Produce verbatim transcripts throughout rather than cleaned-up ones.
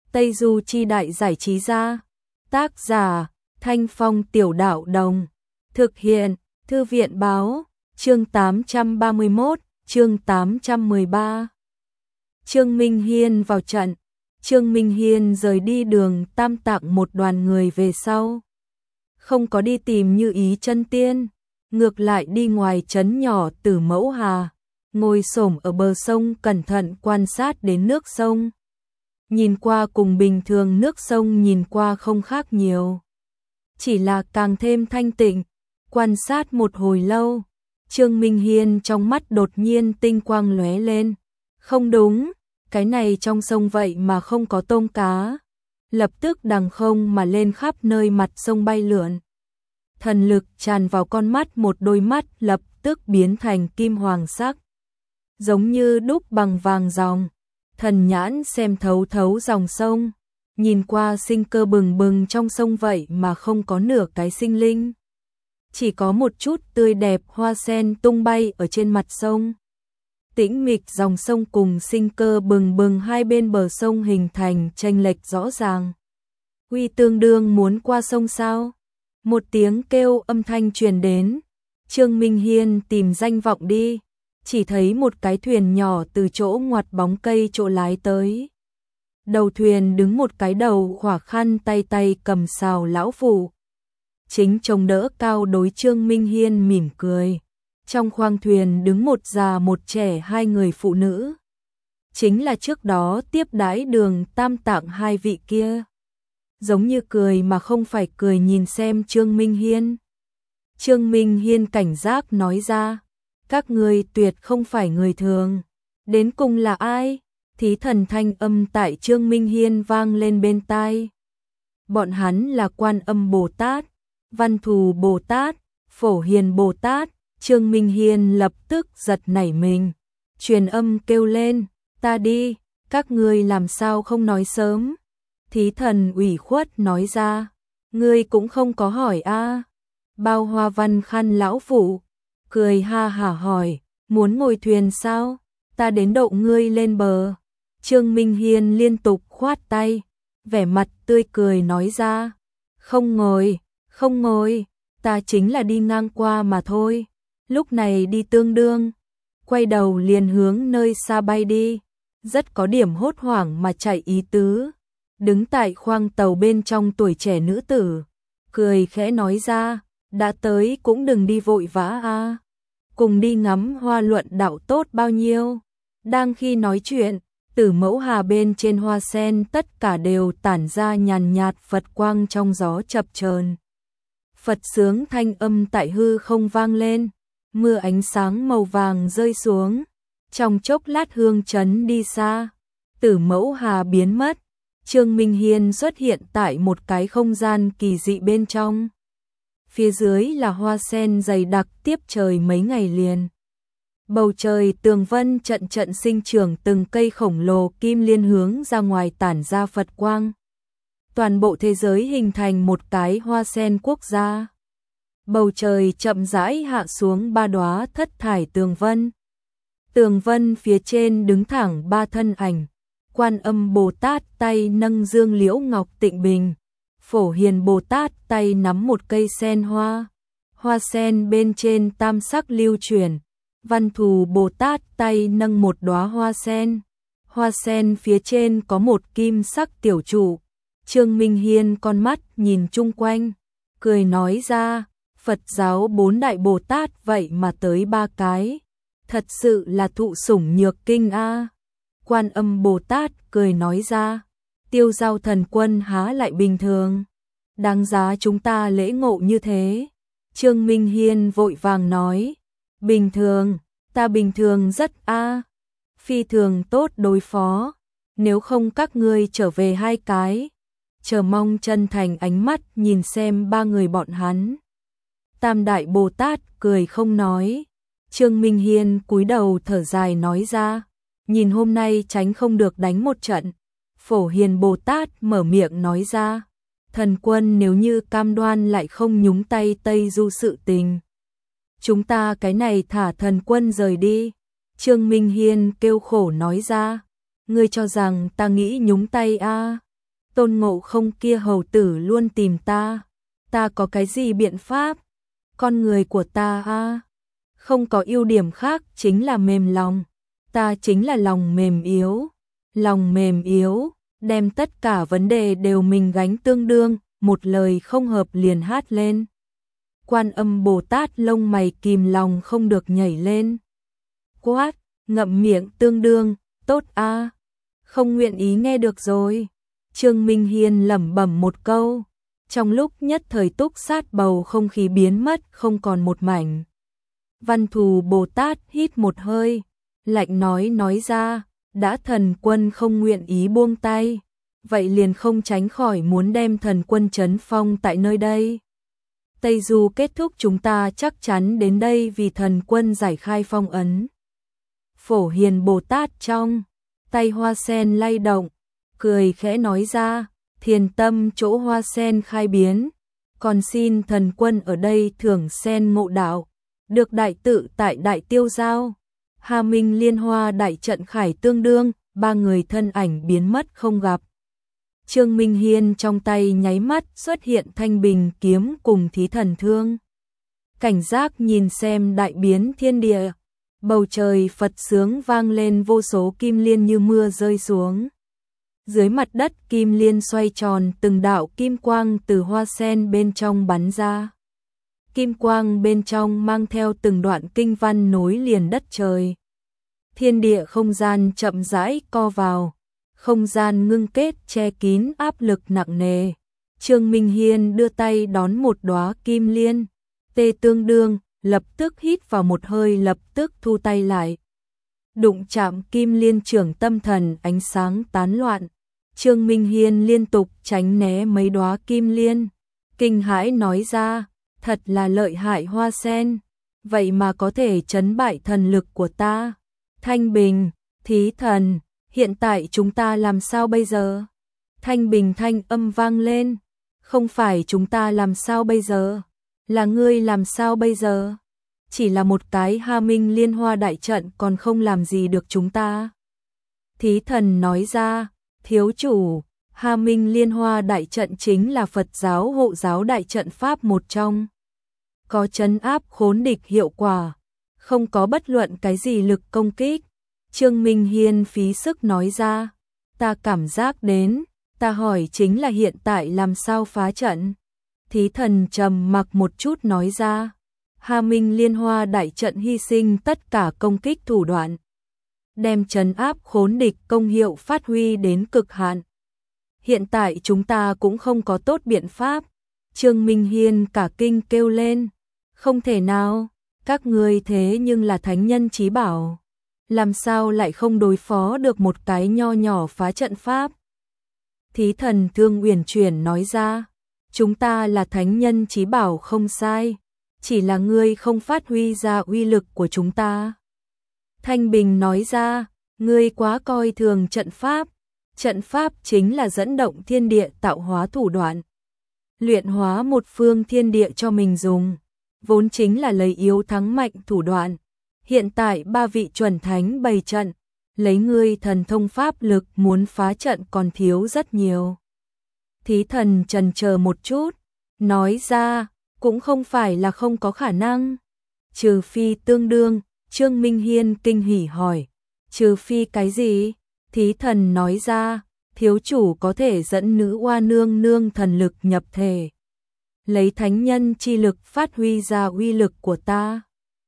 Tây Du Chi Đại Giải Trí Gia. Tác giả Thanh Phong Tiểu Đạo Đồng. Thực hiện Thư viện Báo. Chương tám trăm ba mươi mốt, chương tám trăm mười ba. Trương Minh Hiên vào trận. Trương Minh Hiên rời đi Đường Tam Tạng một đoàn người về sau. Không có đi tìm Như Ý chân tiên, ngược lại đi ngoài trấn nhỏ Tử Mẫu Hà, ngồi xổm ở bờ sông cẩn thận quan sát đến nước sông. Nhìn qua cùng bình thường nước sông nhìn qua không khác nhiều, chỉ là càng thêm thanh tịnh. Quan sát một hồi lâu, Trương Minh Hiên trong mắt đột nhiên tinh quang lóe lên. Không đúng, cái này trong sông vậy mà không có tôm cá. Lập tức đằng không mà lên khắp nơi mặt sông bay lượn. Thần lực tràn vào con mắt, một đôi mắt lập tức biến thành kim hoàng sắc, giống như đúc bằng vàng ròng. Thần nhãn xem thấu thấu dòng sông, nhìn qua sinh cơ bừng bừng trong sông vậy mà không có nửa cái sinh linh. Chỉ có một chút tươi đẹp hoa sen tung bay ở trên mặt sông. Tĩnh mịch dòng sông cùng sinh cơ bừng bừng hai bên bờ sông hình thành chênh lệch rõ ràng. Uy tương đương muốn qua sông sao? Một tiếng kêu âm thanh truyền đến. Trương Minh Hiên tìm danh vọng đi, chỉ thấy một cái thuyền nhỏ từ chỗ ngoặt bóng cây chỗ lái tới. Đầu thuyền đứng một cái đầu khỏa khăn, tay tay cầm sào lão phụ, chính chống đỡ cao đối Trương Minh Hiên mỉm cười. Trong khoang thuyền đứng một già một trẻ, hai người phụ nữ, chính là trước đó tiếp đãi Đường Tam Tạng hai vị kia. Giống như cười mà không phải cười nhìn xem Trương Minh Hiên. Trương Minh Hiên cảnh giác nói ra, các ngươi tuyệt không phải người thường. Đến cùng là ai? Thí thần thanh âm tại Trương Minh Hiên vang lên bên tai. Bọn hắn là Quan Âm Bồ Tát, Văn Thù Bồ Tát, Phổ Hiền Bồ Tát. Trương Minh Hiên lập tức giật nảy mình, truyền âm kêu lên, ta đi, các ngươi làm sao không nói sớm? Thí thần ủy khuất nói ra, ngươi cũng không có hỏi a. À. Bao Hoa Văn khăn lão phụ, cười ha hả hỏi, muốn ngồi thuyền sao? Ta đến đậu ngươi lên bờ. Trương Minh Hiên liên tục khoát tay, vẻ mặt tươi cười nói ra, không ngồi, không ngồi, ta chính là đi ngang qua mà thôi. Lúc này đi tương đương, quay đầu liền hướng nơi xa bay đi, rất có điểm hốt hoảng mà chạy ý tứ. Đứng tại khoang tàu bên trong tuổi trẻ nữ tử, cười khẽ nói ra, đã tới cũng đừng đi vội vã a, à. Cùng đi ngắm hoa luận đạo tốt bao nhiêu. Đang khi nói chuyện, Tử Mẫu Hà bên trên hoa sen tất cả đều tản ra nhàn nhạt Phật quang trong gió chập chờn. Phật sướng thanh âm tại hư không vang lên, mưa ánh sáng màu vàng rơi xuống. Trong chốc lát hương trấn đi xa, Tử Mẫu Hà biến mất. Trương Minh Hiên xuất hiện tại một cái không gian kỳ dị bên trong. Phía dưới là hoa sen dày đặc tiếp trời mấy ngày liền. Bầu trời tường vân trận trận sinh trưởng từng cây khổng lồ kim liên hướng ra ngoài tản ra Phật quang. Toàn bộ thế giới hình thành một cái hoa sen quốc gia. Bầu trời chậm rãi hạ xuống ba đóa thất thải tường vân. Tường vân phía trên đứng thẳng ba thân ảnh. Quan Âm Bồ Tát tay nâng dương liễu ngọc tịnh bình, Phổ Hiền Bồ Tát tay nắm một cây sen hoa, hoa sen bên trên tam sắc lưu chuyển. Văn Thù Bồ Tát tay nâng một đóa hoa sen, hoa sen phía trên có một kim sắc tiểu trụ. Trương Minh Hiên con mắt nhìn chung quanh, cười nói ra, Phật giáo bốn đại Bồ Tát vậy mà tới ba cái, thật sự là thụ sủng nhược kinh a. Quan Âm Bồ Tát cười nói ra, Tiêu Giao Thần Quân há lại bình thường, đáng giá chúng ta lễ ngộ như thế. Trương Minh Hiên vội vàng nói, bình thường, ta bình thường rất a, à. Phi thường tốt đối phó, nếu không các ngươi trở về hai cái. Chờ mong chân thành ánh mắt nhìn xem ba người bọn hắn. Tam đại Bồ Tát cười không nói. Trương Minh Hiên cúi đầu thở dài nói ra, nhìn hôm nay tránh không được đánh một trận. Phổ Hiền Bồ Tát mở miệng nói ra, thần quân nếu như cam đoan lại không nhúng tay Tây Du sự tình, chúng ta cái này thả thần quân rời đi. Trương Minh Hiên kêu khổ nói ra, ngươi cho rằng ta nghĩ nhúng tay a? À? Tôn Ngộ Không kia hầu tử luôn tìm ta, ta có cái gì biện pháp? Con người của ta a, không có ưu điểm khác chính là mềm lòng, ta chính là lòng mềm yếu, lòng mềm yếu, đem tất cả vấn đề đều mình gánh tương đương, một lời không hợp liền hát lên. Quan Âm Bồ Tát lông mày kìm lòng không được nhảy lên. Quát, ngậm miệng tương đương, tốt a, không nguyện ý nghe được rồi. Trương Minh Hiên lẩm bẩm một câu, trong lúc nhất thời túc sát bầu không khí biến mất không còn một mảnh. Văn Thù Bồ Tát hít một hơi, lạnh nói nói ra, đã thần quân không nguyện ý buông tay, vậy liền không tránh khỏi muốn đem thần quân trấn phong tại nơi đây. Tây Du kết thúc chúng ta chắc chắn đến đây vì thần quân giải khai phong ấn. Phổ Hiền Bồ Tát trong tay hoa sen lay động, cười khẽ nói ra, thiền tâm chỗ hoa sen khai biến, còn xin thần quân ở đây thưởng sen ngộ đạo, được đại tự tại đại tiêu giao. Hà Minh Liên Hoa đại trận khải tương đương, ba người thân ảnh biến mất không gặp. Trương Minh Hiên trong tay nháy mắt xuất hiện thanh bình kiếm cùng thí thần thương. Cảnh giác nhìn xem đại biến thiên địa, bầu trời Phật sướng vang lên vô số kim liên như mưa rơi xuống. Dưới mặt đất kim liên xoay tròn, từng đạo kim quang từ hoa sen bên trong bắn ra. Kim quang bên trong mang theo từng đoạn kinh văn nối liền đất trời. Thiên địa không gian chậm rãi co vào, không gian ngưng kết che kín áp lực nặng nề. Trương Minh Hiên đưa tay đón một đóa kim liên, tê tương đương, lập tức hít vào một hơi lập tức thu tay lại. Đụng chạm kim liên trưởng tâm thần ánh sáng tán loạn. Trương Minh Hiên liên tục tránh né mấy đóa kim liên, kinh hãi nói ra, thật là lợi hại hoa sen, vậy mà có thể trấn bại thần lực của ta. Thanh Bình, thí thần, hiện tại chúng ta làm sao bây giờ? Thanh Bình thanh âm vang lên, không phải chúng ta làm sao bây giờ, là ngươi làm sao bây giờ? Chỉ là một cái Hà Minh Liên Hoa đại trận còn không làm gì được chúng ta. Thí thần nói ra, thiếu chủ, Hà Minh Liên Hoa đại trận chính là Phật giáo hộ giáo đại trận pháp một trong. Có trấn áp khốn địch hiệu quả, không có bất luận cái gì lực công kích. Trương Minh Hiên phí sức nói ra, ta cảm giác đến, ta hỏi chính là hiện tại làm sao phá trận. Thí thần trầm mặc một chút nói ra, Hà Minh Liên Hoa đại trận hy sinh tất cả công kích thủ đoạn, đem trấn áp khốn địch công hiệu phát huy đến cực hạn. Hiện tại chúng ta cũng không có tốt biện pháp. Trương Minh Hiên cả kinh kêu lên, không thể nào, các ngươi thế nhưng là thánh nhân chí bảo, làm sao lại không đối phó được một cái nho nhỏ phá trận pháp. Thí thần Thương uyển chuyển nói ra, chúng ta là thánh nhân chí bảo không sai, chỉ là ngươi không phát huy ra uy lực của chúng ta. Thanh Bình nói ra, ngươi quá coi thường trận pháp, trận pháp chính là dẫn động thiên địa tạo hóa thủ đoạn, luyện hóa một phương thiên địa cho mình dùng, vốn chính là lấy yếu thắng mạnh thủ đoạn. Hiện tại ba vị chuẩn thánh bày trận, lấy ngươi thần thông pháp lực muốn phá trận còn thiếu rất nhiều. Thí thần chần chờ một chút, nói ra, cũng không phải là không có khả năng. Trừ phi tương đương, Trương Minh Hiên kinh hỉ hỏi, trừ phi cái gì? Thí thần nói ra, thiếu chủ có thể dẫn nữ oa nương nương thần lực nhập thể, lấy thánh nhân chi lực phát huy ra uy lực của ta,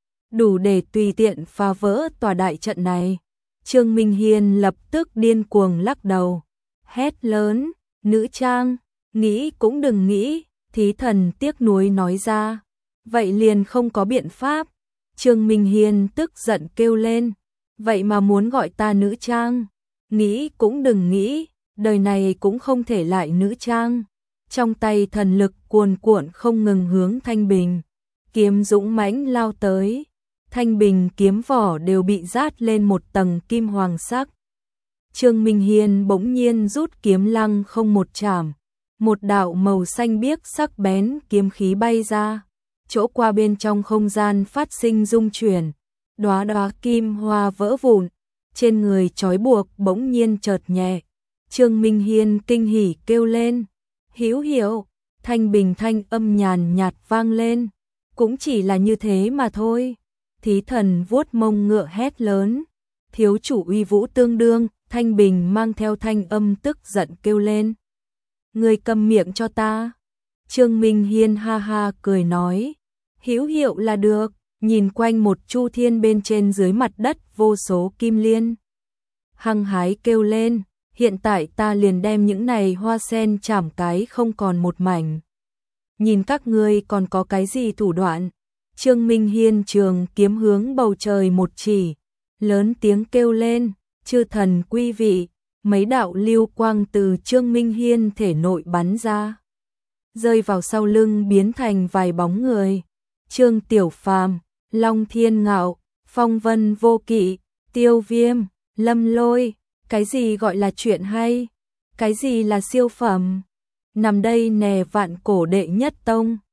đủ để tùy tiện phá vỡ tòa đại trận này. Trương Minh Hiên lập tức điên cuồng lắc đầu, hét lớn, nữ trang, nghĩ cũng đừng nghĩ. Thí thần tiếc nuối nói ra, vậy liền không có biện pháp. Trương Minh Hiên tức giận kêu lên, vậy mà muốn gọi ta nữ trang, nghĩ cũng đừng nghĩ, đời này cũng không thể lại nữ trang. Trong tay thần lực cuồn cuộn không ngừng hướng Thanh Bình, kiếm dũng mãnh lao tới. Thanh Bình kiếm vỏ đều bị rát lên một tầng kim hoàng sắc. Trương Minh Hiên bỗng nhiên rút kiếm lăng không một chảm, một đạo màu xanh biếc sắc bén kiếm khí bay ra, chỗ qua bên trong không gian phát sinh rung chuyển, đóa đóa kim hoa vỡ vụn, trên người trói buộc bỗng nhiên chợt nhẹ, Trương Minh Hiên kinh hỉ kêu lên, hữu hiệu, thanh bình thanh âm nhàn nhạt vang lên, cũng chỉ là như thế mà thôi. Thí thần vuốt mông ngựa hét lớn, thiếu chủ uy vũ tương đương. Thanh bình mang theo thanh âm tức giận kêu lên, người câm miệng cho ta. Trương Minh Hiên ha ha cười nói, hữu hiệu là được. Nhìn quanh một chu thiên bên trên dưới mặt đất vô số kim liên, hăng hái kêu lên, hiện tại ta liền đem những này hoa sen chảm cái không còn một mảnh. Nhìn các ngươi còn có cái gì thủ đoạn. Trương Minh Hiên trường kiếm hướng bầu trời một chỉ, lớn tiếng kêu lên, chư thần quy vị. Mấy đạo lưu quang từ Trương Minh Hiên thể nội bắn ra, rơi vào sau lưng biến thành vài bóng người. Trương Tiểu Phàm, Long Thiên Ngạo, Phong Vân Vô Kỵ, Tiêu Viêm, Lâm Lôi. Cái gì gọi là chuyện hay? Cái gì là siêu phẩm? Nằm đây nè vạn cổ đệ nhất tông.